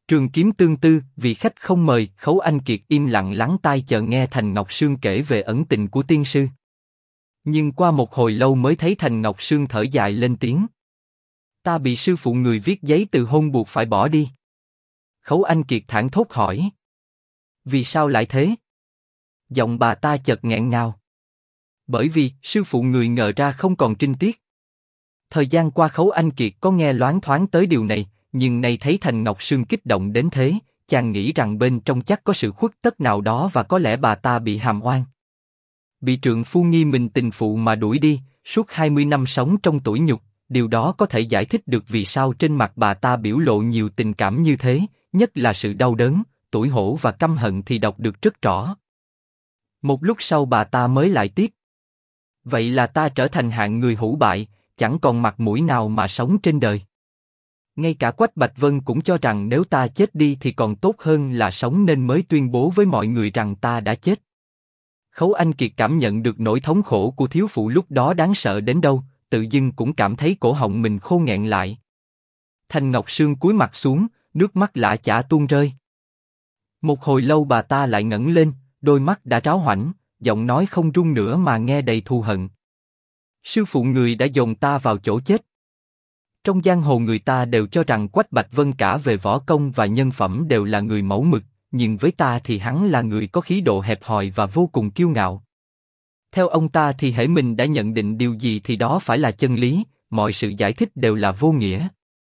Trường Kiếm Tương Tư, vị khách không mời. Khấu Anh Kiệt im lặng lắng tai chờ nghe Thành Ngọc Sương kể về ẩn tình của tiên sư. Nhưng qua một hồi lâu mới thấy Thành Ngọc Sương thở dài lên tiếng. Ta bị sư phụ người viết giấy từ hôn buộc phải bỏ đi. Khấu Anh Kiệt thảng thốt hỏi. Vì sao lại thế? Giọng bà ta chợt nghẹn ngào. Bởi vì sư phụ người ngờ ra không còn trinh tiết. Thời gian qua Khấu Anh Kiệt có nghe loáng thoáng tới điều này, nhưng nay thấy Thành Ngọc Sương kích động đến thế, chàng nghĩ rằng bên trong chắc có sự khuất tất nào đó và có lẽ bà ta bị hàm oan. Bị trượng phu nghi mình tình phụ mà đuổi đi, suốt 20 năm sống trong tủi nhục, điều đó có thể giải thích được vì sao trên mặt bà ta biểu lộ nhiều tình cảm như thế, nhất là sự đau đớn, tủi hổ và căm hận thì đọc được rất rõ. Một lúc sau bà ta mới lại tiếp. Vậy là ta trở thành hạng người hủ bại, chẳng còn mặt mũi nào mà sống trên đời. Ngay cả Quách Bạch Vân cũng cho rằng nếu ta chết đi thì còn tốt hơn là sống nên mới tuyên bố với mọi người rằng ta đã chết. Khấu Anh Kiệt cảm nhận được nỗi thống khổ của thiếu phụ lúc đó đáng sợ đến đâu, tự dưng cũng cảm thấy cổ họng mình khô nghẹn lại. Thành Ngọc Sương cúi mặt xuống, nước mắt lã chã tuôn rơi. Một hồi lâu bà ta lại ngẩng lên, đôi mắt đã ráo hoảnh, giọng nói không run nữa mà nghe đầy thù hận. Sư phụ người đã dồn ta vào chỗ chết. Trong giang hồ người ta đều cho rằng Quách Bạch Vân cả về võ công và nhân phẩm đều là người mẫu mực, nhưng với ta thì hắn là người có khí độ hẹp hòi và vô cùng kiêu ngạo. Theo ông ta thì hễ mình đã nhận định điều gì thì đó phải là chân lý, mọi sự giải thích đều là vô nghĩa.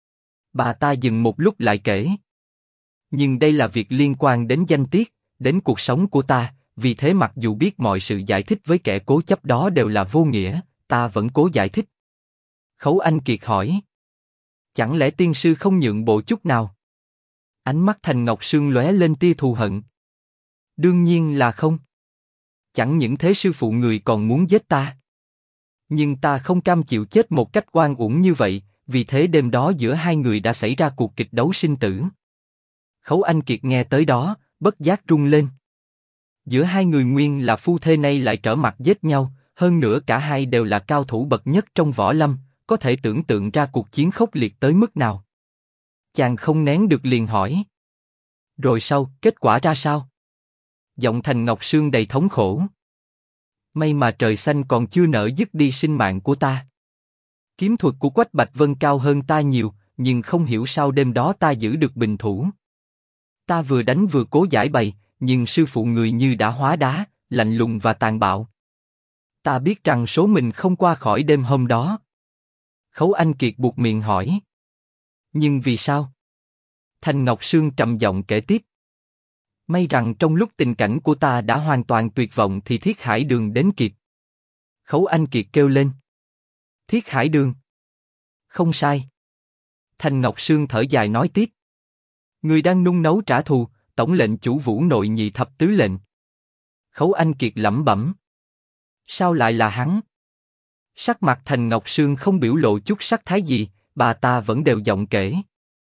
Bà ta dừng một lúc lại kể. Nhưng đây là việc liên quan đến danh tiết, đến cuộc sống của ta, vì thế mặc dù biết mọi sự giải thích với kẻ cố chấp đó đều là vô nghĩa, ta vẫn cố giải thích. Khấu Anh Kiệt hỏi. Chẳng lẽ tiên sư không nhượng bộ chút nào? Ánh mắt Thành Ngọc Sương lóe lên tia thù hận. Đương nhiên là không. Chẳng những thế sư phụ người còn muốn giết ta. Nhưng ta không cam chịu chết một cách oan uổng như vậy, vì thế đêm đó giữa hai người đã xảy ra cuộc kịch đấu sinh tử. Khấu Anh Kiệt nghe tới đó, bất giác run lên. Giữa hai người nguyên là phu thê nay lại trở mặt giết nhau, hơn nữa cả hai đều là cao thủ bậc nhất trong võ lâm, có thể tưởng tượng ra cuộc chiến khốc liệt tới mức nào. Chàng không nén được liền hỏi. Rồi sau, kết quả ra sao? Giọng Thành Ngọc Sương đầy thống khổ. May mà trời xanh còn chưa nỡ dứt đi sinh mạng của ta. Kiếm thuật của Quách Bạch Vân cao hơn ta nhiều, nhưng không hiểu sao đêm đó ta giữ được bình thủ. Ta vừa đánh vừa cố giải bày, nhưng sư phụ người như đã hóa đá, lạnh lùng và tàn bạo. Ta biết rằng số mình không qua khỏi đêm hôm đó. Khấu Anh Kiệt buột miệng hỏi. Nhưng vì sao? Thành Ngọc Sương trầm giọng kể tiếp. May rằng trong lúc tình cảnh của ta đã hoàn toàn tuyệt vọng thì Thiết Hải Đường đến kịp. Khấu Anh Kiệt kêu lên. Thiết Hải Đường. Không sai. Thành Ngọc Sương thở dài nói tiếp. Người đang nung nấu trả thù, tổng lệnh chủ Vũ Nội nhị thập tứ lệnh. Khấu Anh Kiệt lẩm bẩm. Sao lại là hắn? Sắc mặt Thành Ngọc Sương không biểu lộ chút sắc thái gì, bà ta vẫn đều giọng kể.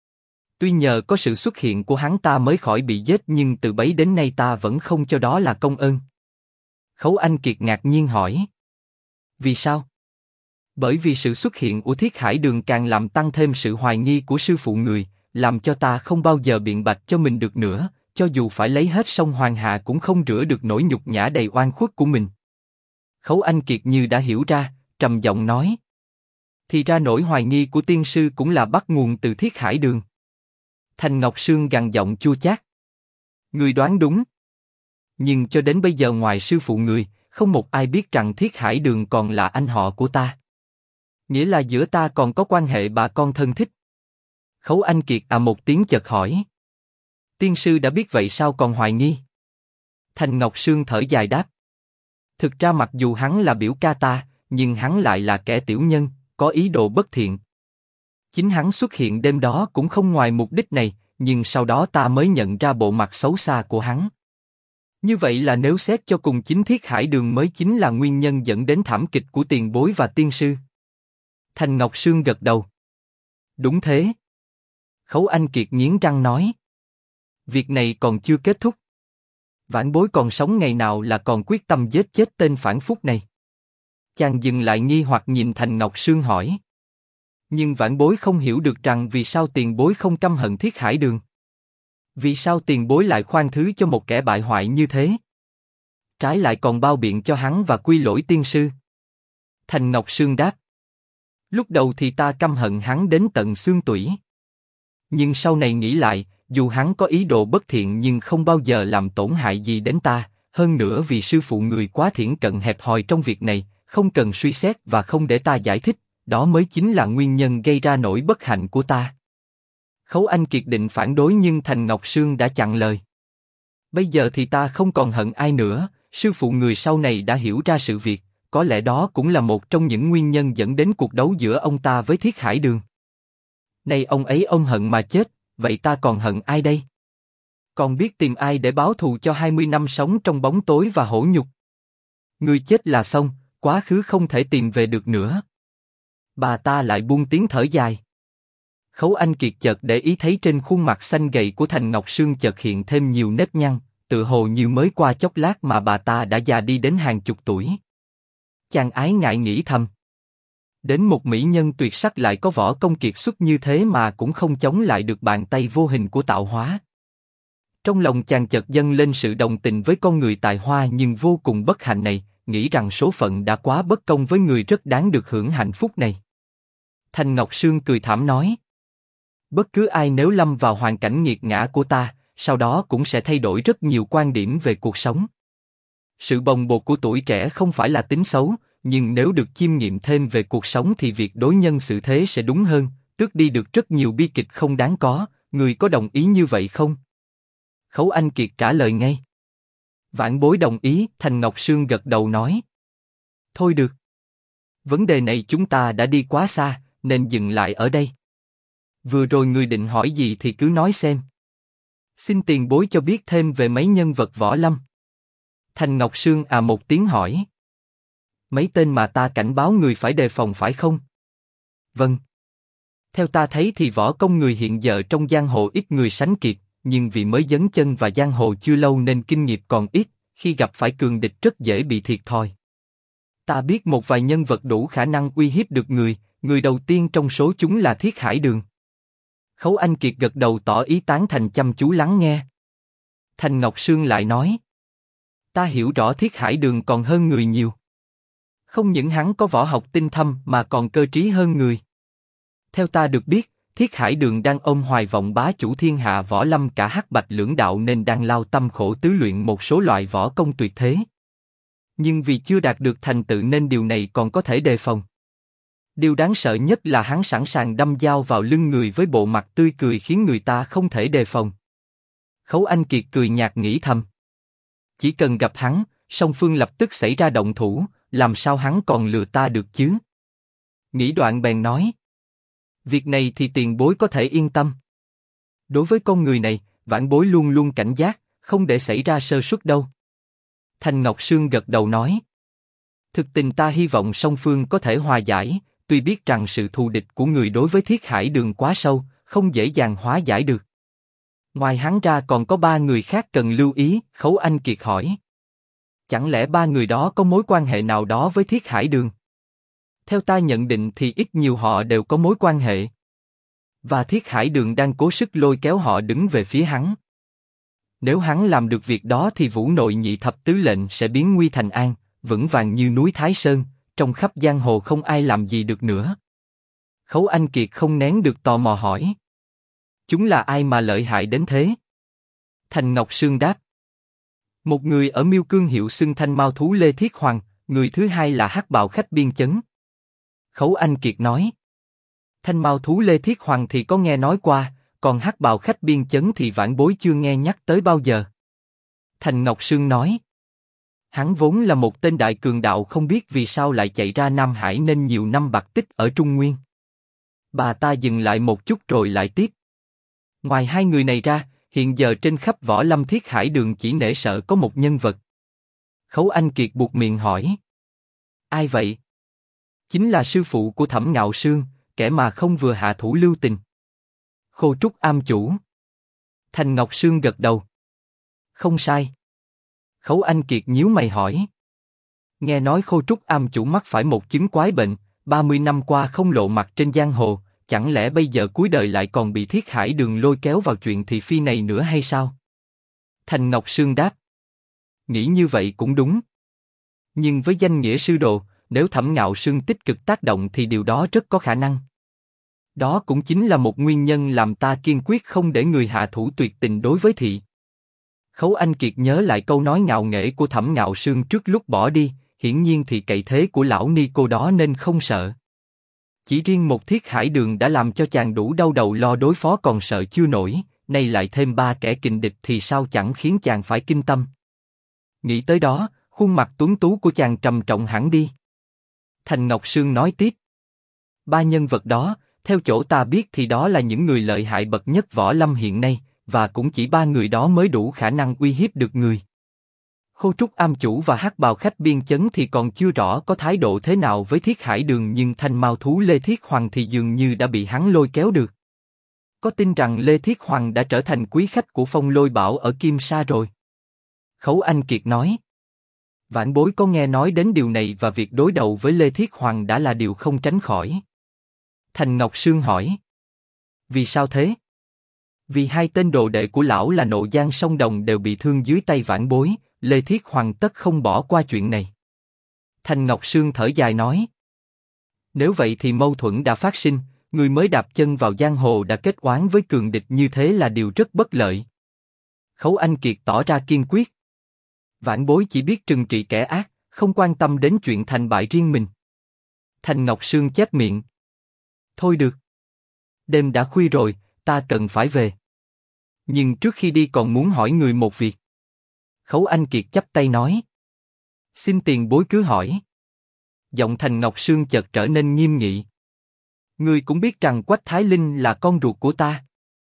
Tuy nhờ có sự xuất hiện của hắn ta mới khỏi bị giết nhưng từ bấy đến nay ta vẫn không cho đó là công ơn. Khấu Anh Kiệt ngạc nhiên hỏi. Vì sao? Bởi vì sự xuất hiện của Thiết Hải Đường càng làm tăng thêm sự hoài nghi của sư phụ người, làm cho ta không bao giờ biện bạch cho mình được nữa, cho dù phải lấy hết sông Hoàng Hà cũng không rửa được nỗi nhục nhã đầy oan khuất của mình. Khấu Anh Kiệt như đã hiểu ra, trầm giọng nói. Thì ra nỗi hoài nghi của tiên sư cũng là bắt nguồn từ Thiết Hải Đường. Thành Ngọc Sương gằn giọng chua chát. Người đoán đúng. Nhưng cho đến bây giờ ngoài sư phụ người, không một ai biết rằng Thiết Hải Đường còn là anh họ của ta. Nghĩa là giữa ta còn có quan hệ bà con thân thích. Khấu Anh Kiệt một tiếng chợt hỏi. Tiên sư đã biết vậy sao còn hoài nghi? Thành Ngọc Sương thở dài đáp. Thực ra mặc dù hắn là biểu ca ta, nhưng hắn lại là kẻ tiểu nhân, có ý đồ bất thiện. Chính hắn xuất hiện đêm đó cũng không ngoài mục đích này, nhưng sau đó ta mới nhận ra bộ mặt xấu xa của hắn. Như vậy là nếu xét cho cùng chính Thiết Hải Đường mới chính là nguyên nhân dẫn đến thảm kịch của tiền bối và tiên sư. Thành Ngọc Sương gật đầu. Đúng thế. Khấu Anh Kiệt nghiến răng nói. Việc này còn chưa kết thúc. Vãn bối còn sống ngày nào là còn quyết tâm giết chết tên phản phúc này. Chàng dừng lại nghi hoặc nhìn Thành Ngọc Sương hỏi. Nhưng vãn bối không hiểu được rằng vì sao tiền bối không căm hận Thiết Hải Đường. Vì sao tiền bối lại khoan thứ cho một kẻ bại hoại như thế? Trái lại còn bao biện cho hắn và quy lỗi tiên sư. Thành Ngọc Sương đáp. Lúc đầu thì ta căm hận hắn đến tận xương tủy. Nhưng sau này nghĩ lại, dù hắn có ý đồ bất thiện nhưng không bao giờ làm tổn hại gì đến ta, hơn nữa vì sư phụ người quá thiển cận hẹp hòi trong việc này, không cần suy xét và không để ta giải thích, đó mới chính là nguyên nhân gây ra nỗi bất hạnh của ta. Khấu Anh Kiệt định phản đối nhưng Thành Ngọc Sương đã chặn lời. Bây giờ thì ta không còn hận ai nữa, sư phụ người sau này đã hiểu ra sự việc, có lẽ đó cũng là một trong những nguyên nhân dẫn đến cuộc đấu giữa ông ta với Thiết Hải Đường. Nay ông ấy ôm hận mà chết, vậy ta còn hận ai đây? Còn biết tìm ai để báo thù cho 20 năm sống trong bóng tối và hổ nhục? Người chết là xong, quá khứ không thể tìm về được nữa. Bà ta lại buông tiếng thở dài. Khấu Anh Kiệt chợt để ý thấy trên khuôn mặt xanh gầy của Thành Ngọc Sương chợt hiện thêm nhiều nếp nhăn, tự hồ như mới qua chốc lát mà bà ta đã già đi đến hàng chục tuổi. Chàng ái ngại nghĩ thầm. Đến một mỹ nhân tuyệt sắc lại có võ công kiệt xuất như thế mà cũng không chống lại được bàn tay vô hình của tạo hóa. Trong lòng chàng chợt dâng lên sự đồng tình với con người tài hoa nhưng vô cùng bất hạnh này, nghĩ rằng số phận đã quá bất công với người rất đáng được hưởng hạnh phúc này. Thành Ngọc Sương cười thảm nói. Bất cứ ai nếu lâm vào hoàn cảnh nghiệt ngã của ta, sau đó cũng sẽ thay đổi rất nhiều quan điểm về cuộc sống. Sự bồng bột của tuổi trẻ không phải là tính xấu, nhưng nếu được chiêm nghiệm thêm về cuộc sống thì việc đối nhân xử thế sẽ đúng hơn, tước đi được rất nhiều bi kịch không đáng có. Người có đồng ý như vậy không? Khấu Anh Kiệt trả lời ngay. Vãn bối đồng ý. Thành Ngọc Sương gật đầu nói. Thôi được. Vấn đề này chúng ta đã đi quá xa, nên dừng lại ở đây. Vừa rồi người định hỏi gì thì cứ nói xem. Xin tiền bối cho biết thêm về mấy nhân vật võ lâm. Thành Ngọc Sương một tiếng hỏi. Mấy tên mà ta cảnh báo người phải đề phòng phải không? Vâng. Theo ta thấy thì võ công người hiện giờ trong giang hồ ít người sánh kịp, nhưng vì mới dấn chân vào giang hồ chưa lâu nên kinh nghiệm còn ít, khi gặp phải cường địch rất dễ bị thiệt thòi. Ta biết một vài nhân vật đủ khả năng uy hiếp được người đầu tiên trong số chúng là Thiết Hải Đường. Khấu Anh Kiệt gật đầu tỏ ý tán thành chăm chú lắng nghe. Thành Ngọc Sương lại nói. Ta hiểu rõ Thiết Hải Đường còn hơn người nhiều. Không những hắn có võ học tinh thâm mà còn cơ trí hơn người. Theo ta được biết, Thiết Hải Đường đang ôm hoài vọng bá chủ thiên hạ võ lâm cả hắc bạch lưỡng đạo nên đang lao tâm khổ tứ luyện một số loại võ công tuyệt thế. Nhưng vì chưa đạt được thành tựu nên điều này còn có thể đề phòng. Điều đáng sợ nhất là hắn sẵn sàng đâm dao vào lưng người với bộ mặt tươi cười khiến người ta không thể đề phòng. Khấu Anh Kiệt cười nhạt nghĩ thầm. Chỉ cần gặp hắn, song phương lập tức xảy ra động thủ, làm sao hắn còn lừa ta được chứ? Nghĩ đoạn bèn nói. Việc này thì tiền bối có thể yên tâm. Đối với con người này, vãn bối luôn luôn cảnh giác, không để xảy ra sơ suất đâu. Thành Ngọc Sương gật đầu nói. Thực tình ta hy vọng song phương có thể hòa giải, tuy biết rằng sự thù địch của người đối với Thiết Hải Đường quá sâu, không dễ dàng hóa giải được. Ngoài hắn ra còn có 3 người khác cần lưu ý. Khấu Anh Kiệt hỏi. Chẳng lẽ 3 người đó có mối quan hệ nào đó với Thiết Hải Đường? Theo ta nhận định thì ít nhiều họ đều có mối quan hệ. Và Thiết Hải Đường đang cố sức lôi kéo họ đứng về phía hắn. Nếu hắn làm được việc đó thì Vũ Nội Nhị Thập Tứ Lệnh sẽ biến nguy thành an, vững vàng như núi Thái Sơn, trong khắp giang hồ không ai làm gì được nữa. Khấu Anh Kiệt không nén được tò mò hỏi. Chúng là ai mà lợi hại đến thế? Thành Ngọc Sương đáp. Một người ở Miêu Cương hiệu xưng Thanh Mao Thú Lê Thiết Hoàng, người thứ hai là Hắc Bào Khách Biên Chấn. Khấu Anh Kiệt nói. Thanh Mao Thú Lê Thiết Hoàng thì có nghe nói qua, còn Hắc Bào Khách Biên Chấn thì vãn bối chưa nghe nhắc tới bao giờ. Thành Ngọc Sương nói. Hắn vốn là một tên đại cường đạo không biết vì sao lại chạy ra Nam Hải nên nhiều năm bạc tích ở Trung Nguyên. Bà ta dừng lại một chút rồi lại tiếp. Ngoài 2 người này ra, hiện giờ trên khắp võ lâm Thiết Hải Đường chỉ nể sợ có một nhân vật. Khấu Anh Kiệt buột miệng hỏi. Ai vậy? Chính là sư phụ của Thẩm Ngạo Sương, kẻ mà không vừa hạ thủ lưu tình. Khô Trúc Am chủ. Thành Ngọc Sương gật đầu. Không sai. Khấu Anh Kiệt nhíu mày hỏi. Nghe nói Khô Trúc Am chủ mắc phải một chứng quái bệnh, 30 năm qua không lộ mặt trên giang hồ, chẳng lẽ bây giờ cuối đời lại còn bị Thiết Hải Đường lôi kéo vào chuyện thị phi này nữa hay sao? Thành Ngọc Sương đáp. Nghĩ như vậy cũng đúng. Nhưng với danh nghĩa sư đồ, nếu Thẩm Ngạo Sương tích cực tác động thì điều đó rất có khả năng. Đó cũng chính là một nguyên nhân làm ta kiên quyết không để người hạ thủ tuyệt tình đối với thị. Khấu Anh Kiệt nhớ lại câu nói ngạo nghễ của Thẩm Ngạo Sương trước lúc bỏ đi, hiển nhiên thì cậy thế của lão ni cô đó nên không sợ. Chỉ riêng một Thiết Hải Đường đã làm cho chàng đủ đau đầu lo đối phó còn sợ chưa nổi, nay lại thêm 3 kẻ kình địch thì sao chẳng khiến chàng phải kinh tâm. Nghĩ tới đó, khuôn mặt tuấn tú của chàng trầm trọng hẳn đi. Thành Ngọc Sương nói tiếp. 3 nhân vật đó, theo chỗ ta biết thì đó là những người lợi hại bậc nhất võ lâm hiện nay, và cũng chỉ 3 người đó mới đủ khả năng uy hiếp được người. Khô Trúc Am Chủ và Hắc Bào Khách Biên Chấn thì còn chưa rõ có thái độ thế nào với Thiết Hải Đường, nhưng Thanh Mao Thú Lê Thiết Hoàng thì dường như đã bị hắn lôi kéo được. Có tin rằng Lê Thiết Hoàng đã trở thành quý khách của Phong Lôi Bảo ở Kim Sa rồi. Khấu Anh Kiệt nói. Vãn bối có nghe nói đến điều này và việc đối đầu với Lê Thiết Hoàng đã là điều không tránh khỏi. Thành Ngọc Sương hỏi. Vì sao thế? Vì 2 tên đồ đệ của lão là Nộ Giang Song Đồng đều bị thương dưới tay vãn bối, Lê Thiết Hoàng tất không bỏ qua chuyện này. Thành Ngọc Sương thở dài nói. Nếu vậy thì mâu thuẫn đã phát sinh, người mới đạp chân vào giang hồ đã kết oán với cường địch như thế là điều rất bất lợi. Khấu Anh Kiệt tỏ ra kiên quyết. Vãn bối chỉ biết trừng trị kẻ ác, không quan tâm đến chuyện thành bại riêng mình. Thành Ngọc Sương chép miệng. Thôi được. Đêm đã khuya rồi, ta cần phải về. Nhưng trước khi đi còn muốn hỏi người một việc. Khấu Anh Kiệt chắp tay nói. Xin tiền bối cứ hỏi. Giọng Thành Ngọc Sương chợt trở nên nghiêm nghị. Ngươi cũng biết rằng Quách Thái Linh là con ruột của ta.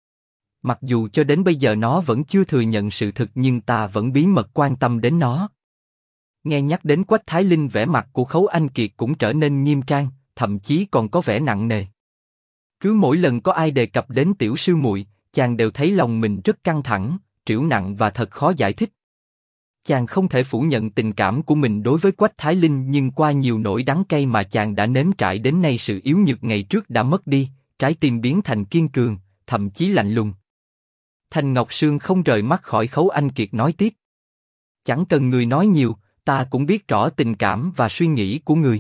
Mặc dù cho đến bây giờ nó vẫn chưa thừa nhận sự thực nhưng ta vẫn bí mật quan tâm đến nó. Nghe nhắc đến Quách Thái Linh, vẻ mặt của Khấu Anh Kiệt cũng trở nên nghiêm trang, thậm chí còn có vẻ nặng nề. Cứ mỗi lần có ai đề cập đến tiểu sư muội, chàng đều thấy lòng mình rất căng thẳng, trĩu nặng và thật khó giải thích. Chàng không thể phủ nhận tình cảm của mình đối với Quách Thái Linh, nhưng qua nhiều nỗi đắng cay mà chàng đã nếm trải đến nay, sự yếu nhược ngày trước đã mất đi, trái tim biến thành kiên cường, thậm chí lạnh lùng. Thành Ngọc Sương không rời mắt khỏi Khấu Anh Kiệt nói tiếp. Chẳng cần người nói nhiều, ta cũng biết rõ tình cảm và suy nghĩ của người.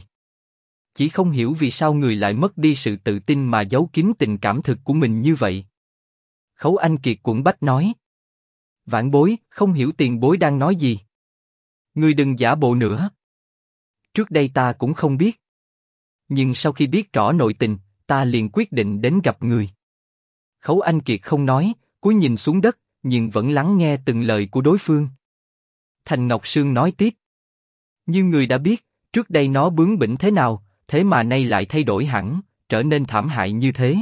Chỉ không hiểu vì sao người lại mất đi sự tự tin mà giấu kín tình cảm thực của mình như vậy. Khấu Anh Kiệt quẫn bách nói. Vãn bối, không hiểu tiền bối đang nói gì. Ngươi đừng giả bộ nữa. Trước đây ta cũng không biết. Nhưng sau khi biết rõ nội tình, ta liền quyết định đến gặp người. Khấu Anh Kiệt không nói, cúi nhìn xuống đất, nhưng vẫn lắng nghe từng lời của đối phương. Thành Ngọc Sương nói tiếp. Như người đã biết, trước đây nó bướng bỉnh thế nào, thế mà nay lại thay đổi hẳn, trở nên thảm hại như thế.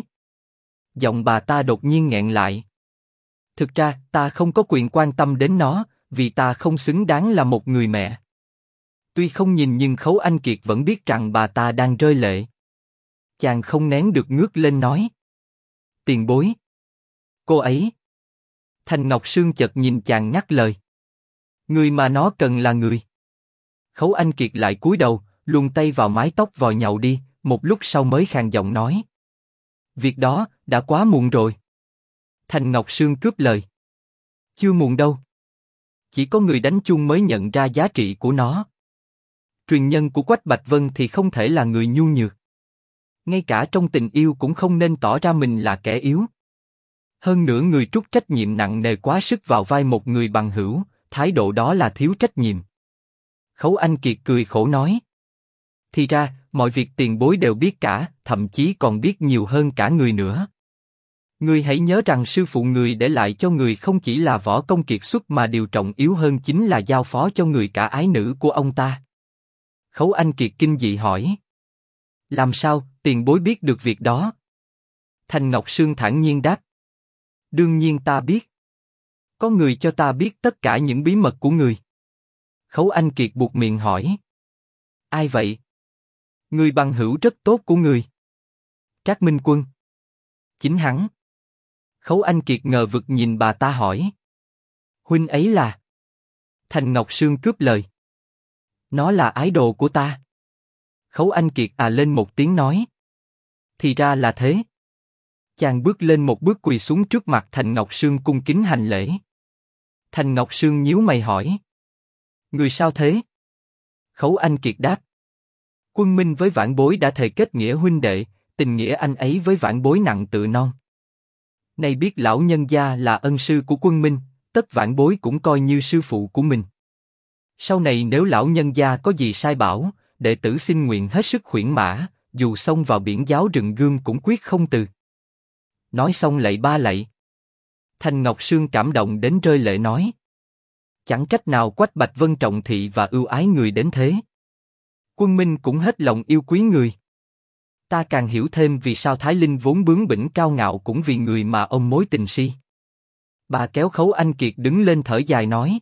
Giọng bà ta đột nhiên nghẹn lại. Thực ra, ta không có quyền quan tâm đến nó, vì ta không xứng đáng là một người mẹ. Tuy không nhìn nhưng Khấu Anh Kiệt vẫn biết rằng bà ta đang rơi lệ. Chàng không nén được ngước lên nói. Tiền bối. Cô ấy. Thành Ngọc Sương chợt nhìn chàng ngắt lời. Người mà nó cần là người. Khấu Anh Kiệt lại cúi đầu, luồn tay vào mái tóc vò nhậu đi, một lúc sau mới khàn giọng nói. Việc đó, đã quá muộn rồi. Thành Ngọc Sương cướp lời. Chưa muộn đâu. Chỉ có người đánh chung mới nhận ra giá trị của nó. Truyền nhân của Quách Bạch Vân thì không thể là người nhu nhược. Ngay cả trong tình yêu cũng không nên tỏ ra mình là kẻ yếu. Hơn nữa người trút trách nhiệm nặng nề quá sức vào vai một người bằng hữu, thái độ đó là thiếu trách nhiệm. Khấu Anh Kiệt cười khổ nói. Thì ra, mọi việc tiền bối đều biết cả, thậm chí còn biết nhiều hơn cả người nữa. Người hãy nhớ rằng sư phụ người để lại cho người không chỉ là võ công kiệt xuất mà điều trọng yếu hơn chính là giao phó cho người cả ái nữ của ông ta. Khấu Anh Kiệt kinh dị hỏi. Làm sao, tiền bối biết được việc đó? Thành Ngọc Sương thản nhiên đáp. Đương nhiên ta biết. Có người cho ta biết tất cả những bí mật của người. Khấu Anh Kiệt buột miệng hỏi. Ai vậy? Người bằng hữu rất tốt của người. Trác Minh Quân. Chính hắn. Khấu Anh Kiệt ngờ vực nhìn bà ta hỏi. Huynh ấy là? Thành Ngọc Sương cướp lời. Nó là ái đồ của ta. Khấu Anh Kiệt lên một tiếng nói. Thì ra là thế. Chàng bước lên một bước quỳ xuống trước mặt Thành Ngọc Sương cung kính hành lễ. Thành Ngọc Sương nhíu mày hỏi. Người sao thế? Khấu Anh Kiệt đáp. Quân Minh với vãn bối đã thề kết nghĩa huynh đệ, tình nghĩa anh ấy với vãn bối nặng tựa non. Nay biết lão nhân gia là ân sư của Quân Minh, tất vãn bối cũng coi như sư phụ của mình. Sau này nếu lão nhân gia có gì sai bảo, đệ tử xin nguyện hết sức khuyển mã, dù xông vào biển giáo rừng gươm cũng quyết không từ. Nói xong lạy ba lạy. Thành Ngọc Sương cảm động đến rơi lệ nói. Chẳng trách nào Quách Bạch Vân trọng thị và ưu ái người đến thế. Quân Minh cũng hết lòng yêu quý người. Ta càng hiểu thêm vì sao Thái Linh vốn bướng bỉnh cao ngạo cũng vì người mà ông mối tình si. Bà kéo Khấu Anh Kiệt đứng lên thở dài nói.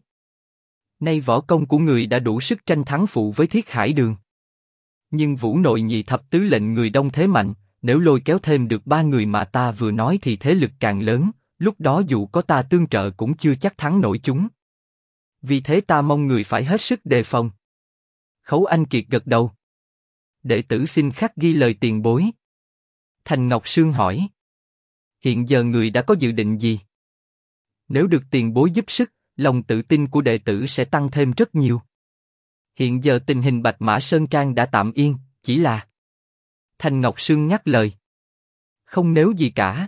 Nay võ công của người đã đủ sức tranh thắng phụ với Thiết Hải Đường. Nhưng Vũ Nội nhị thập tứ lệnh người đông thế mạnh, nếu lôi kéo thêm được ba người mà ta vừa nói thì thế lực càng lớn, lúc đó dù có ta tương trợ cũng chưa chắc thắng nổi chúng. Vì thế ta mong người phải hết sức đề phòng. Khấu Anh Kiệt gật đầu. Đệ tử xin khắc ghi lời tiền bối. Thành Ngọc Sương hỏi. Hiện giờ người đã có dự định gì? Nếu được tiền bối giúp sức, lòng tự tin của đệ tử sẽ tăng thêm rất nhiều. Hiện giờ tình hình Bạch Mã Sơn Trang đã tạm yên, chỉ là... Thành Ngọc Sương nhắc lời. Không nếu gì cả.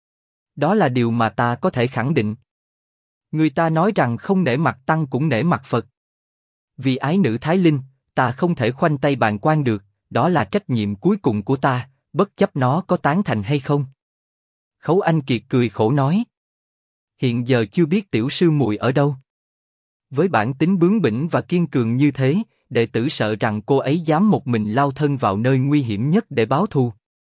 Đó là điều mà ta có thể khẳng định. Người ta nói rằng không nể mặt tăng cũng nể mặt Phật. Vì ái nữ Thái Linh, ta không thể khoanh tay bàng quan được, đó là trách nhiệm cuối cùng của ta, bất chấp nó có tán thành hay không. Khấu Anh Kiệt cười khổ nói. Hiện giờ chưa biết tiểu sư muội ở đâu. Với bản tính bướng bỉnh và kiên cường như thế, đệ tử sợ rằng cô ấy dám một mình lao thân vào nơi nguy hiểm nhất để báo thù.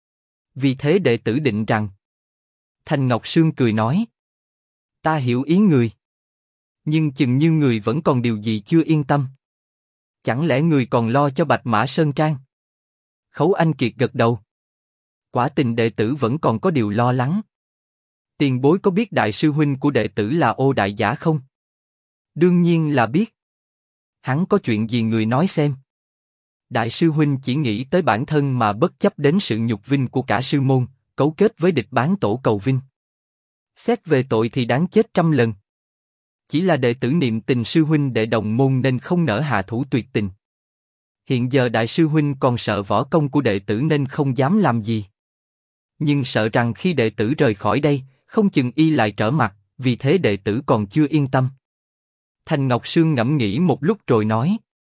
Vì thế đệ tử định rằng. Thành Ngọc Sương cười nói. Ta hiểu ý người. Nhưng chừng như người vẫn còn điều gì chưa yên tâm. Chẳng lẽ người còn lo cho Bạch Mã Sơn Trang? Khấu Anh Kiệt gật đầu. Quả tình đệ tử vẫn còn có điều lo lắng. Tiền bối có biết đại sư huynh của đệ tử là Ô Đại Giả không? Đương nhiên là biết. Hắn có chuyện gì người nói xem. Đại sư huynh chỉ nghĩ tới bản thân mà bất chấp đến sự nhục vinh của cả sư môn, cấu kết với địch bán tổ cầu vinh. Xét về tội thì đáng chết trăm lần. Chỉ là đệ tử niệm tình sư huynh đệ đồng môn nên không nỡ hạ thủ tuyệt tình. Hiện giờ đại sư huynh còn sợ võ công của đệ tử nên không dám làm gì. Nhưng sợ rằng khi đệ tử rời khỏi đây, không chừng y lại trở mặt, vì thế đệ tử còn chưa yên tâm. Thành Ngọc Sương ngẫm nghĩ một lúc rồi nói.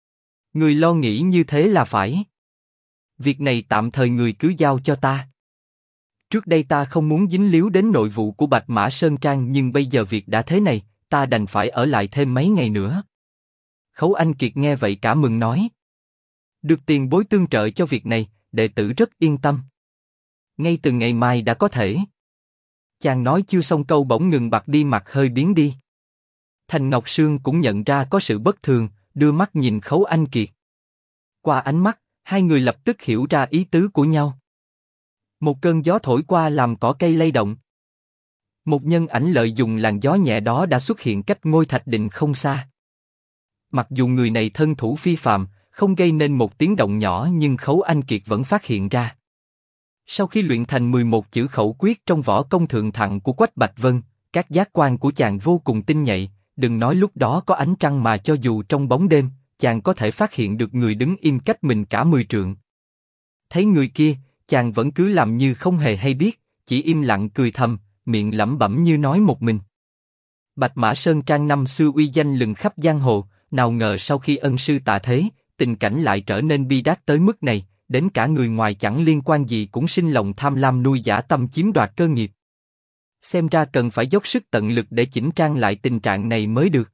Người lo nghĩ như thế là phải. Việc này tạm thời người cứ giao cho ta. Trước đây ta không muốn dính líu đến nội vụ của Bạch Mã Sơn Trang nhưng bây giờ việc đã thế này, ta đành phải ở lại thêm mấy ngày nữa. Khấu Anh Kiệt nghe vậy cả mừng nói. Được tiền bối tương trợ cho việc này, đệ tử rất yên tâm. Ngay từ ngày mai đã có thể. Chàng nói chưa xong câu bỗng ngừng bặt đi, mặt hơi biến đi. Thành Ngọc Sương cũng nhận ra có sự bất thường, đưa mắt nhìn Khấu Anh Kiệt. Qua ánh mắt, hai người lập tức hiểu ra ý tứ của nhau. Một cơn gió thổi qua làm cỏ cây lay động. Một nhân ảnh lợi dụng làn gió nhẹ đó đã xuất hiện cách ngôi thạch định không xa. Mặc dù người này thân thủ phi phàm, không gây nên một tiếng động nhỏ nhưng Khấu Anh Kiệt vẫn phát hiện ra. Sau khi luyện thành 11 chữ khẩu quyết trong võ công thượng thặng của Quách Bạch Vân, các giác quan của chàng vô cùng tinh nhạy, đừng nói lúc đó có ánh trăng mà cho dù trong bóng đêm, chàng có thể phát hiện được người đứng im cách mình cả 10 trượng. Thấy người kia, chàng vẫn cứ làm như không hề hay biết, chỉ im lặng cười thầm, miệng lẩm bẩm như nói một mình. Bạch Mã Sơn Trang năm xưa uy danh lừng khắp giang hồ, nào ngờ sau khi ân sư tạ thế, tình cảnh lại trở nên bi đát tới mức này, đến cả người ngoài chẳng liên quan gì cũng sinh lòng tham lam nuôi dã tâm chiếm đoạt cơ nghiệp. Xem ra cần phải dốc sức tận lực để chỉnh trang lại tình trạng này mới được.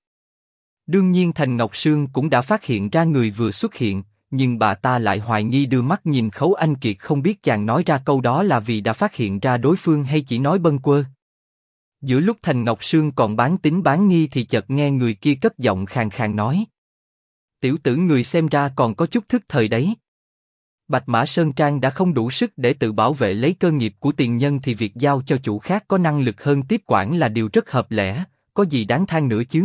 Đương nhiên Thành Ngọc Sương cũng đã phát hiện ra người vừa xuất hiện, nhưng bà ta lại hoài nghi đưa mắt nhìn Khấu Anh Kiệt, không biết chàng nói ra câu đó là vì đã phát hiện ra đối phương hay chỉ nói bâng quơ. Giữa lúc Thành Ngọc Sương còn bán tín bán nghi thì chợt nghe người kia cất giọng khàn khàn nói. Tiểu tử người xem ra còn có chút thức thời đấy. Bạch Mã Sơn Trang đã không đủ sức để tự bảo vệ lấy cơ nghiệp của tiền nhân thì việc giao cho chủ khác có năng lực hơn tiếp quản là điều rất hợp lẽ, có gì đáng than nữa chứ.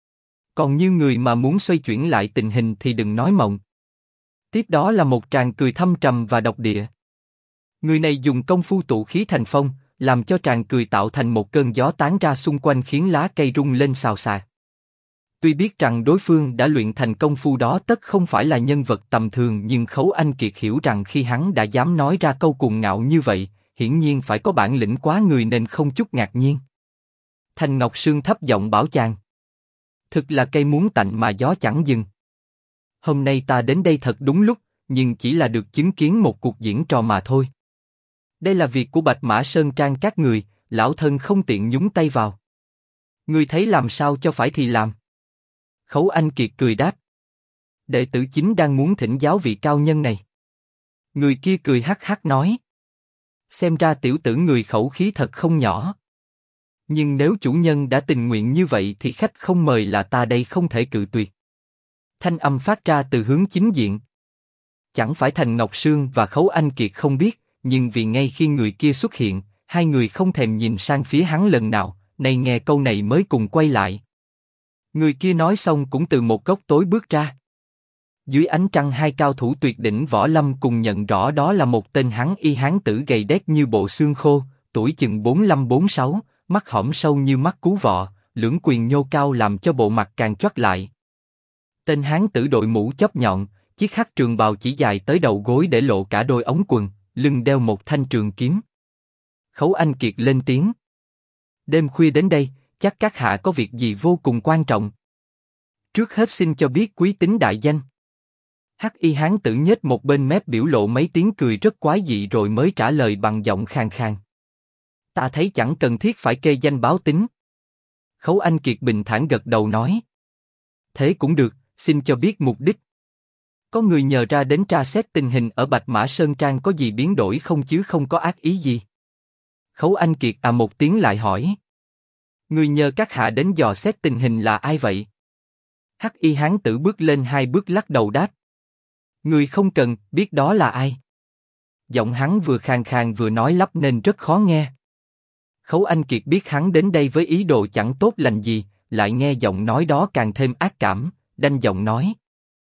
Còn như người mà muốn xoay chuyển lại tình hình thì đừng nói mộng. Tiếp đó là một tràng cười thâm trầm và độc địa. Người này dùng công phu tụ khí thành phong, làm cho tràng cười tạo thành một cơn gió tán ra xung quanh khiến lá cây rung lên xào xạc. Tuy biết rằng đối phương đã luyện thành công phu đó tất không phải là nhân vật tầm thường, nhưng Khấu Anh Kiệt hiểu rằng khi hắn đã dám nói ra câu cuồng ngạo như vậy, hiển nhiên phải có bản lĩnh quá người nên không chút ngạc nhiên. Thành Ngọc Sương thấp giọng bảo chàng. Thực là cây muốn tạnh mà gió chẳng dừng. Hôm nay ta đến đây thật đúng lúc, nhưng chỉ là được chứng kiến một cuộc diễn trò mà thôi. Đây là việc của Bạch Mã Sơn Trang các người, lão thân không tiện nhúng tay vào. Ngươi thấy làm sao cho phải thì làm. Khấu Anh Kiệt cười đáp. Đệ tử chính đang muốn thỉnh giáo vị cao nhân này. Người kia cười hắc hắc nói. Xem ra tiểu tử người khẩu khí thật không nhỏ. Nhưng nếu chủ nhân đã tình nguyện như vậy thì khách không mời là ta đây không thể cự tuyệt. Thanh âm phát ra từ hướng chính diện. Chẳng phải Thành Ngọc Sương và Khấu Anh Kiệt không biết, nhưng vì ngay khi người kia xuất hiện, hai người không thèm nhìn sang phía hắn lần nào, nay nghe câu này mới cùng quay lại. Người kia nói xong cũng từ một góc tối bước ra. Dưới ánh trăng hai cao thủ tuyệt đỉnh võ lâm cùng nhận rõ đó là một tên Hán y hán tử gầy đét như bộ xương khô, tuổi chừng 45-46, mắt hõm sâu như mắt cú vọ, lưỡng quyền nhô cao làm cho bộ mặt càng choắt lại. Tên Hán tử đội mũ chóp nhọn, chiếc hắc trường bào chỉ dài tới đầu gối để lộ cả đôi ống quần, lưng đeo một thanh trường kiếm. Khấu Anh Kiệt lên tiếng. Đêm khuya đến đây, chắc các hạ có việc gì vô cùng quan trọng. Trước hết xin cho biết quý tính đại danh. Hắc y hán tử nhếch một bên mép biểu lộ mấy tiếng cười rất quái dị rồi mới trả lời bằng giọng khàn khàn. Ta thấy chẳng cần thiết phải kê danh báo tính. Khấu Anh Kiệt bình thản gật đầu nói. Thế cũng được, xin cho biết mục đích. Có người nhờ ra đến tra xét tình hình ở Bạch Mã Sơn Trang có gì biến đổi không chứ không có ác ý gì. Khấu Anh Kiệt một tiếng lại hỏi. Người nhờ các hạ đến dò xét tình hình là ai vậy? Hắc y hán tử bước lên hai bước lắc đầu đáp. Người không cần biết đó là ai. Giọng hắn vừa khàn khàn vừa nói lắp nên rất khó nghe. Khấu Anh Kiệt biết hắn đến đây với ý đồ chẳng tốt lành gì, lại nghe giọng nói đó càng thêm ác cảm, đanh giọng nói.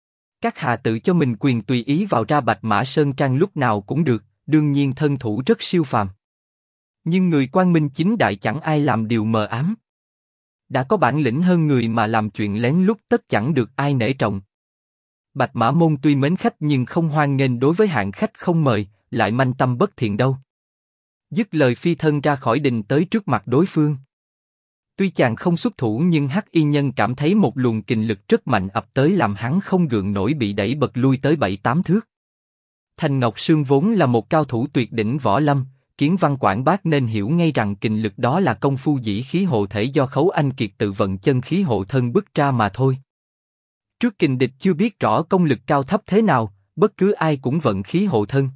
Các hạ tự cho mình quyền tùy ý vào ra Bạch Mã Sơn Trang lúc nào cũng được, đương nhiên thân thủ rất siêu phàm. Nhưng người quang minh chính đại chẳng ai làm điều mờ ám. Đã có bản lĩnh hơn người mà làm chuyện lén lút tất chẳng được ai nể trọng. Bạch Mã Môn tuy mến khách nhưng không hoan nghênh đối với hạng khách không mời, lại manh tâm bất thiện đâu. Dứt lời phi thân ra khỏi đình tới trước mặt đối phương. Tuy chàng không xuất thủ nhưng Hắc y nhân cảm thấy một luồng kình lực rất mạnh ập tới làm hắn không gượng nổi bị đẩy bật lui tới 7-8 thước. Thành Ngọc Sương vốn là một cao thủ tuyệt đỉnh võ lâm, kiến văn quảng bác nên hiểu ngay rằng kình lực đó là công phu dĩ khí hộ thể do Khấu Anh Kiệt tự vận chân khí hộ thân bứt ra mà thôi. Trước kình địch chưa biết rõ công lực cao thấp thế nào, bất cứ ai cũng vận khí hộ thân.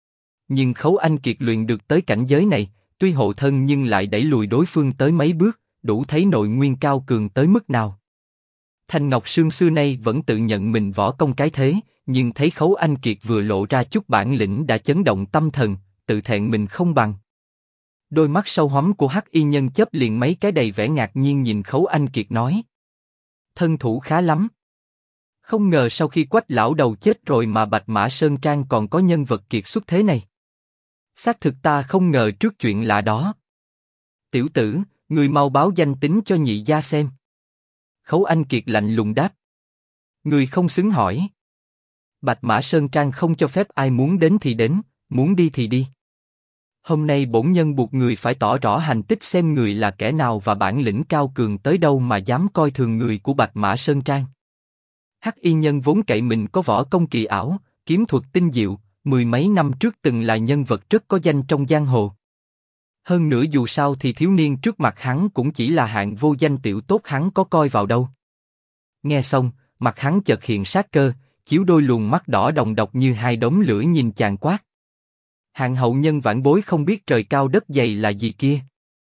Nhưng Khấu Anh Kiệt luyện được tới cảnh giới này, tuy hộ thân nhưng lại đẩy lùi đối phương tới mấy bước, đủ thấy nội nguyên cao cường tới mức nào. Thành Ngọc Sương xưa nay vẫn tự nhận mình võ công cái thế, nhưng thấy Khấu Anh Kiệt vừa lộ ra chút bản lĩnh đã chấn động tâm thần, tự thẹn mình không bằng. Đôi mắt sâu hoắm của Hắc y nhân chớp liền mấy cái đầy vẻ ngạc nhiên nhìn Khấu Anh Kiệt nói. Thân thủ khá lắm. Không ngờ sau khi Quách lão đầu chết rồi mà Bạch Mã Sơn Trang còn có nhân vật kiệt xuất thế này. Xác thực ta không ngờ trước chuyện lạ đó. Tiểu tử, người mau báo danh tính cho nhị gia xem. Khấu Anh Kiệt lạnh lùng đáp. Người không xứng hỏi. Bạch Mã Sơn Trang không cho phép ai muốn đến thì đến, muốn đi thì đi. Hôm nay bổn nhân buộc người phải tỏ rõ hành tích xem người là kẻ nào và bản lĩnh cao cường tới đâu mà dám coi thường người của Bạch Mã Sơn Trang. Hắc y nhân vốn cậy mình có võ công kỳ ảo, kiếm thuật tinh diệu, mười mấy năm trước từng là nhân vật rất có danh trong giang hồ. Hơn nữa dù sao thì thiếu niên trước mặt hắn cũng chỉ là hạng vô danh tiểu tốt, hắn có coi vào đâu. Nghe xong, mặt hắn chợt hiện sát cơ, chiếu đôi luồng mắt đỏ đồng độc như hai đống lửa nhìn chàng quát. Hạng hậu nhân vãn bối không biết trời cao đất dày là gì kia.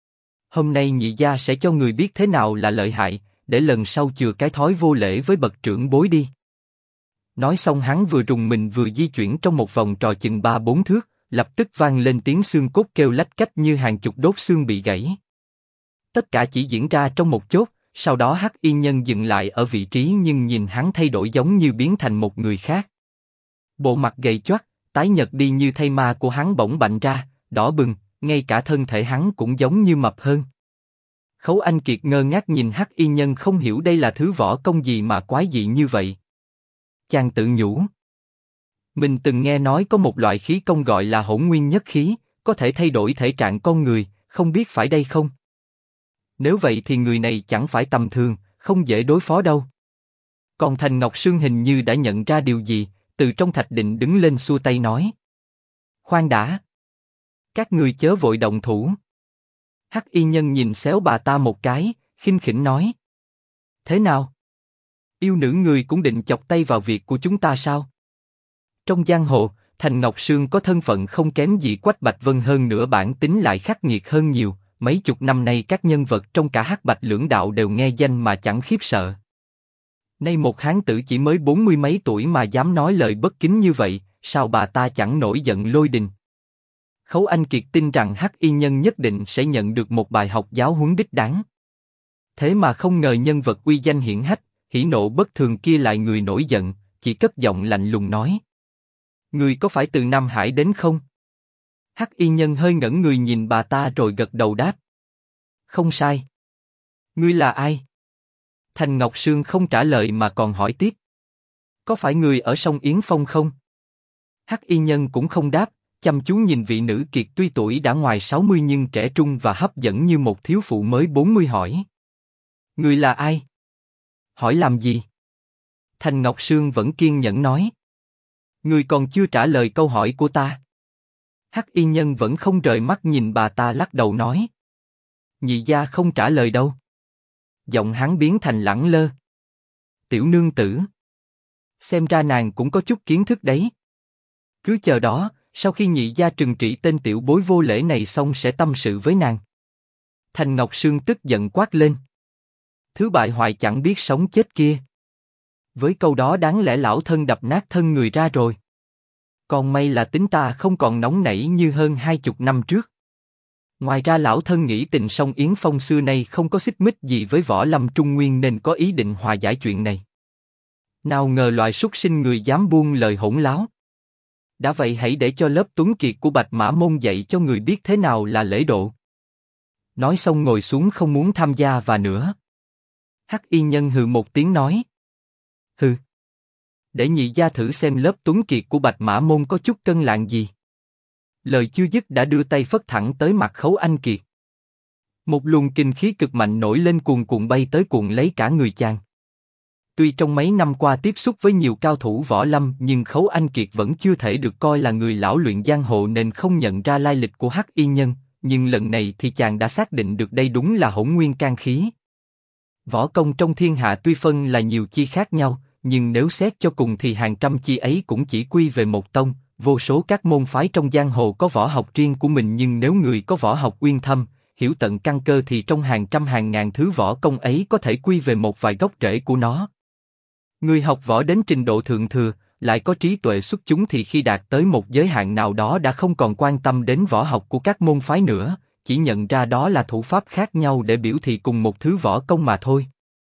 Hôm nay nhị gia sẽ cho người biết thế nào là lợi hại, để lần sau chừa cái thói vô lễ với bậc trưởng bối đi. Nói xong hắn vừa rùng mình vừa di chuyển trong một vòng trò chừng 3-4 thước, lập tức vang lên tiếng xương cốt kêu lách cách như hàng chục đốt xương bị gãy. Tất cả chỉ diễn ra trong một chốc, sau đó Hắc y nhân dừng lại ở vị trí nhưng nhìn hắn thay đổi giống như biến thành một người khác. Bộ mặt gầy choắt, tái nhợt đi như thây ma của hắn bỗng bạnh ra, đỏ bừng, ngay cả thân thể hắn cũng giống như mập hơn. Khấu Anh Kiệt ngơ ngác nhìn Hắc Y Nhân không hiểu đây là thứ võ công gì mà quái dị như vậy. Chàng tự nhủ. Mình từng nghe nói có một loại khí công gọi là Hỗn Nguyên Nhất Khí, có thể thay đổi thể trạng con người, không biết phải đây không? Nếu vậy thì người này chẳng phải tầm thường, không dễ đối phó đâu. Còn Thành Ngọc Sương hình như đã nhận ra điều gì, từ trong thạch định đứng lên xua tay nói. Khoan đã. Các người chớ vội động thủ. Hắc Y Nhân nhìn xéo bà ta một cái, khinh khỉnh nói. Thế nào? Yêu nữ người cũng định chọc tay vào việc của chúng ta sao? Trong giang hồ, Thành Ngọc Sương có thân phận không kém gì Quách Bạch Vân, hơn nữa bản tính lại khắc nghiệt hơn nhiều. Mấy chục năm nay các nhân vật trong cả Hắc Bạch lưỡng đạo đều nghe danh mà chẳng khiếp sợ. Nay một hán tử chỉ mới 40 mấy tuổi mà dám nói lời bất kính như vậy, sao bà ta chẳng nổi giận lôi đình? Khấu Anh Kiệt tin rằng Hắc Y Nhân nhất định sẽ nhận được một bài học giáo huấn đích đáng. Thế mà không ngờ nhân vật uy danh hiển hách, hỉ nộ bất thường kia lại người nổi giận, chỉ cất giọng lạnh lùng nói. Người có phải từ Nam Hải đến không? Hắc Y Nhân hơi ngẩn người nhìn bà ta rồi gật đầu đáp. Không sai. Ngươi là ai? Thành Ngọc Sương không trả lời mà còn hỏi tiếp. Có phải người ở sông Yến Phong không? Hắc Y Nhân cũng không đáp, chăm chú nhìn vị nữ kiệt tuy tuổi đã ngoài 60 nhưng trẻ trung và hấp dẫn như một thiếu phụ mới 40 hỏi. Người là ai? Hỏi làm gì? Thành Ngọc Sương vẫn kiên nhẫn nói. Người còn chưa trả lời câu hỏi của ta. Hắc Y Nhân vẫn không rời mắt nhìn bà ta, lắc đầu nói. Nhị gia không trả lời đâu. Giọng hắn biến thành lẳng lơ. Tiểu nương tử. Xem ra nàng cũng có chút kiến thức đấy. Cứ chờ đó, sau khi nhị gia trừng trị tên tiểu bối vô lễ này xong sẽ tâm sự với nàng. Thành Ngọc Sương tức giận quát lên. Thứ bại hoại chẳng biết sống chết kia. Với câu đó đáng lẽ lão thân đập nát thân người ra rồi. Còn may là tính ta không còn nóng nảy như hơn 20 năm trước. Ngoài ra lão thân nghĩ tình sông Yến Phong xưa nay không có xích mích gì với Võ Lâm Trung Nguyên nên có ý định hòa giải chuyện này. Nào ngờ loại súc sinh người dám buông lời hỗn láo. Đã vậy hãy để cho lớp tuấn kiệt của Bạch Mã Môn dạy cho người biết thế nào là lễ độ. Nói xong ngồi xuống không muốn tham gia và nữa. Hắc Y Nhân hừ một tiếng nói. Hừ. Để nhị gia thử xem lớp tuấn kiệt của Bạch Mã Môn có chút cân lạng gì. Lời chưa dứt đã đưa tay phất thẳng tới mặt Khấu Anh Kiệt. Một luồng kinh khí cực mạnh nổi lên cuồn cuộn bay tới cuộn lấy cả người chàng. Tuy trong mấy năm qua tiếp xúc với nhiều cao thủ võ lâm nhưng Khấu Anh Kiệt vẫn chưa thể được coi là người lão luyện giang hồ nên không nhận ra lai lịch của Hắc Y Nhân, nhưng lần này thì chàng đã xác định được đây đúng là hỗn nguyên can khí. Võ công trong thiên hạ tuy phân là nhiều chi khác nhau, nhưng nếu xét cho cùng thì hàng trăm chi ấy cũng chỉ quy về một tông. Vô số các môn phái trong giang hồ có võ học riêng của mình nhưng nếu người có võ học uyên thâm, hiểu tận căn cơ thì trong hàng trăm hàng ngàn thứ võ công ấy có thể quy về một vài gốc rễ của nó. Người học võ đến trình độ thượng thừa, lại có trí tuệ xuất chúng thì khi đạt tới một giới hạn nào đó đã không còn quan tâm đến võ học của các môn phái nữa, chỉ nhận ra đó là thủ pháp khác nhau để biểu thị cùng một thứ võ công mà thôi.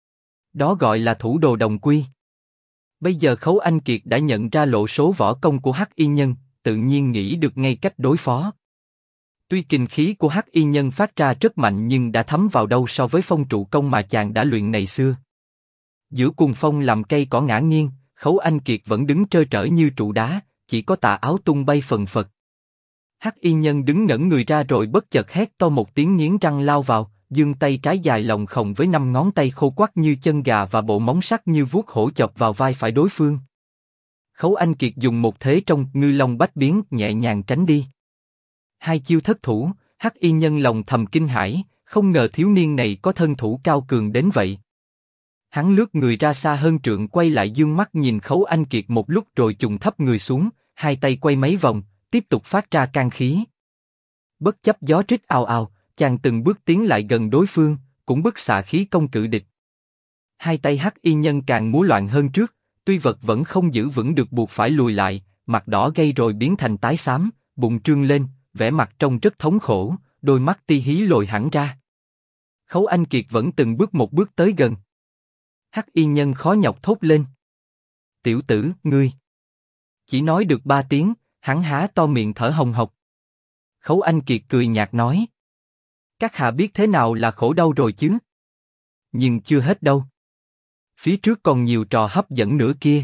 Đó gọi là thủ đồ đồng quy. Bây giờ Khấu Anh Kiệt đã nhận ra lộ số võ công của Hắc Y Nhân, tự nhiên nghĩ được ngay cách đối phó. Tuy kình khí của Hắc Y Nhân phát ra rất mạnh nhưng đã thấm vào đâu so với phong trụ công mà chàng đã luyện ngày xưa. Giữa cuồng phong làm cây cỏ ngã nghiêng, Khấu Anh Kiệt vẫn đứng trơ trỡ như trụ đá, chỉ có tà áo tung bay phần phật. Hắc Y Nhân đứng ngẩn người ra rồi bất chợt hét to một tiếng, nghiến răng lao vào, giương tay trái dài lồng khồng với 5 ngón tay khô quắt như chân gà và bộ móng sắc như vuốt hổ chọc vào vai phải đối phương. Khấu Anh Kiệt dùng một thế trong ngư long bách biến nhẹ nhàng tránh đi. Hai chiêu thất thủ, Hắc Y Nhân lòng thầm kinh hãi, không ngờ thiếu niên này có thân thủ cao cường đến vậy. Hắn lướt người ra xa hơn trượng, quay lại dương mắt nhìn Khấu Anh Kiệt một lúc rồi chùng thấp người xuống, hai tay quay mấy vòng, tiếp tục phát ra can khí. Bất chấp gió rít ào ào, chàng từng bước tiến lại gần đối phương, cũng bức xạ khí công cự địch. Hai tay Hắc Y Nhân càng múa loạn hơn trước, tuy vật vẫn không giữ vững được buộc phải lùi lại, mặt đỏ gay rồi biến thành tái xám, bụng trương lên, vẻ mặt trông rất thống khổ, đôi mắt ti hí lồi hẳn ra. Khấu Anh Kiệt vẫn từng bước một bước tới gần. Hắc Y Nhân khó nhọc thốt lên. Tiểu tử, ngươi. Chỉ nói được 3 tiếng, hắn há to miệng thở hồng hộc. Khấu Anh Kiệt cười nhạt nói. Các hạ biết thế nào là khổ đau rồi chứ? Nhưng chưa hết đâu. Phía trước còn nhiều trò hấp dẫn nữa kia.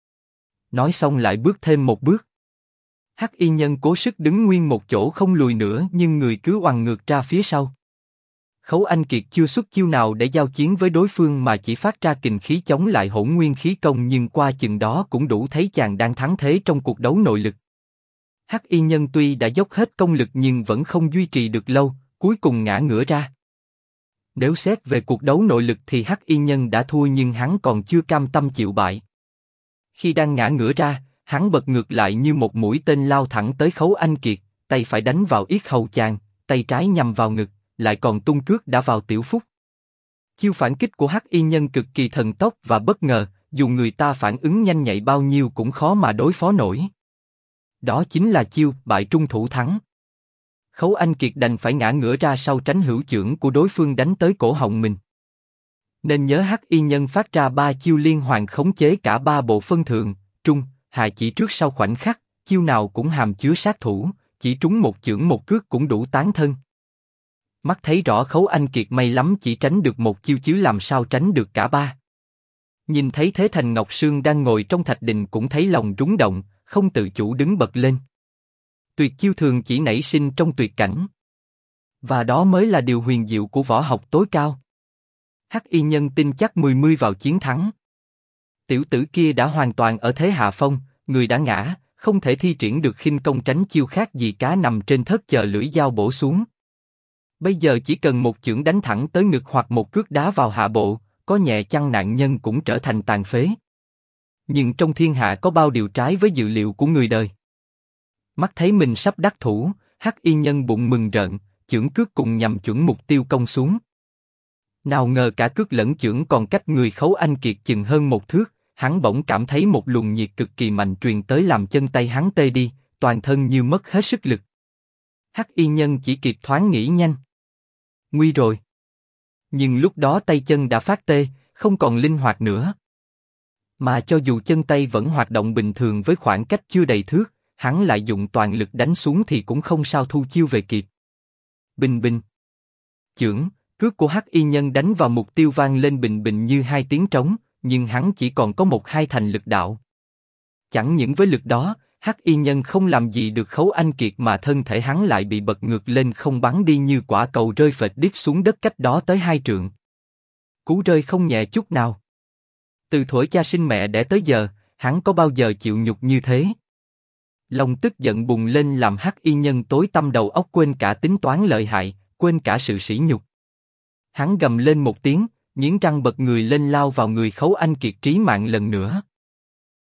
Nói xong lại bước thêm một bước. Hắc y nhân cố sức đứng nguyên một chỗ không lùi nữa nhưng người cứ oằn ngược ra phía sau. Khấu Anh Kiệt chưa xuất chiêu nào để giao chiến với đối phương mà chỉ phát ra kình khí chống lại hỗn nguyên khí công, nhưng qua chừng đó cũng đủ thấy chàng đang thắng thế trong cuộc đấu nội lực. Hắc y nhân tuy đã dốc hết công lực nhưng vẫn không duy trì được lâu, cuối cùng ngã ngửa ra. Nếu xét về cuộc đấu nội lực thì Hắc y nhân đã thua, nhưng hắn còn chưa cam tâm chịu bại. Khi đang ngã ngửa ra, hắn bật ngược lại như một mũi tên lao thẳng tới Khấu Anh Kiệt, tay phải đánh vào yết hầu chàng, tay trái nhằm vào ngực, lại còn tung cước đã vào tiểu phúc. Chiêu phản kích của Hắc y nhân cực kỳ thần tốc và bất ngờ, dù người ta phản ứng nhanh nhạy bao nhiêu cũng khó mà đối phó nổi. Đó chính là chiêu bại trung thủ thắng. Khấu Anh Kiệt đành phải ngã ngửa ra sau tránh hữu chưởng của đối phương đánh tới cổ họng mình. Nên nhớ Hắc y nhân phát ra 3 chiêu liên hoàn khống chế cả 3 bộ phân thượng, trung, hạ chỉ trước sau khoảnh khắc, chiêu nào cũng hàm chứa sát thủ, chỉ trúng một chưởng một cước cũng đủ tán thân. Mắt thấy rõ Khấu Anh Kiệt may lắm chỉ tránh được một chiêu chứ làm sao tránh được cả 3. Nhìn thấy thế Thành Ngọc Sương đang ngồi trong thạch đình cũng thấy lòng rúng động, không tự chủ đứng bật lên. Tuyệt chiêu thường chỉ nảy sinh trong tuyệt cảnh. Và đó mới là điều huyền diệu của võ học tối cao. Hắc y nhân tin chắc 10 vào chiến thắng. Tiểu tử kia đã hoàn toàn ở thế hạ phong, người đã ngã, không thể thi triển được khinh công tránh chiêu khác gì cá nằm trên thớt chờ lưỡi dao bổ xuống. Bây giờ chỉ cần một chưởng đánh thẳng tới ngực hoặc một cước đá vào hạ bộ, có nhẹ chăng nạn nhân cũng trở thành tàn phế. Nhưng trong thiên hạ có bao điều trái với dự liệu của người đời. Mắt thấy mình sắp đắc thủ, Hắc y nhân bụng mừng rợn, chưởng cước cùng nhằm chuẩn mục tiêu công xuống. Nào ngờ cả cước lẫn chưởng còn cách người Khấu Anh Kiệt chừng hơn 1 thước, hắn bỗng cảm thấy một luồng nhiệt cực kỳ mạnh truyền tới làm chân tay hắn tê đi, toàn thân như mất hết sức lực. Hắc y nhân chỉ kịp thoáng nghĩ nhanh. Nguy rồi. Nhưng lúc đó tay chân đã phát tê, không còn linh hoạt nữa. Mà cho dù chân tay vẫn hoạt động bình thường với khoảng cách chưa đầy thước, hắn lại dùng toàn lực đánh xuống thì cũng không sao thu chiêu về kịp. Bình bình. Chưởng, cước của Hắc y nhân đánh vào mục tiêu vang lên bình bình như 2 tiếng trống, nhưng hắn chỉ còn có 1/2 thành lực đạo. Chẳng những với lực đó, Hắc y nhân không làm gì được Khấu Anh Kiệt mà thân thể hắn lại bị bật ngược lên không bắn đi như quả cầu rơi phệt điếc xuống đất cách đó tới 2 trượng. Cú rơi không nhẹ chút nào. Từ thuở cha sinh mẹ đẻ tới giờ, hắn có bao giờ chịu nhục như thế? Lòng tức giận bùng lên làm Hắc y nhân tối tăm đầu óc, quên cả tính toán lợi hại, quên cả sự sỉ nhục. Hắn gầm lên một tiếng, nghiến răng bật người lên lao vào người Khấu Anh Kiệt trí mạng lần nữa.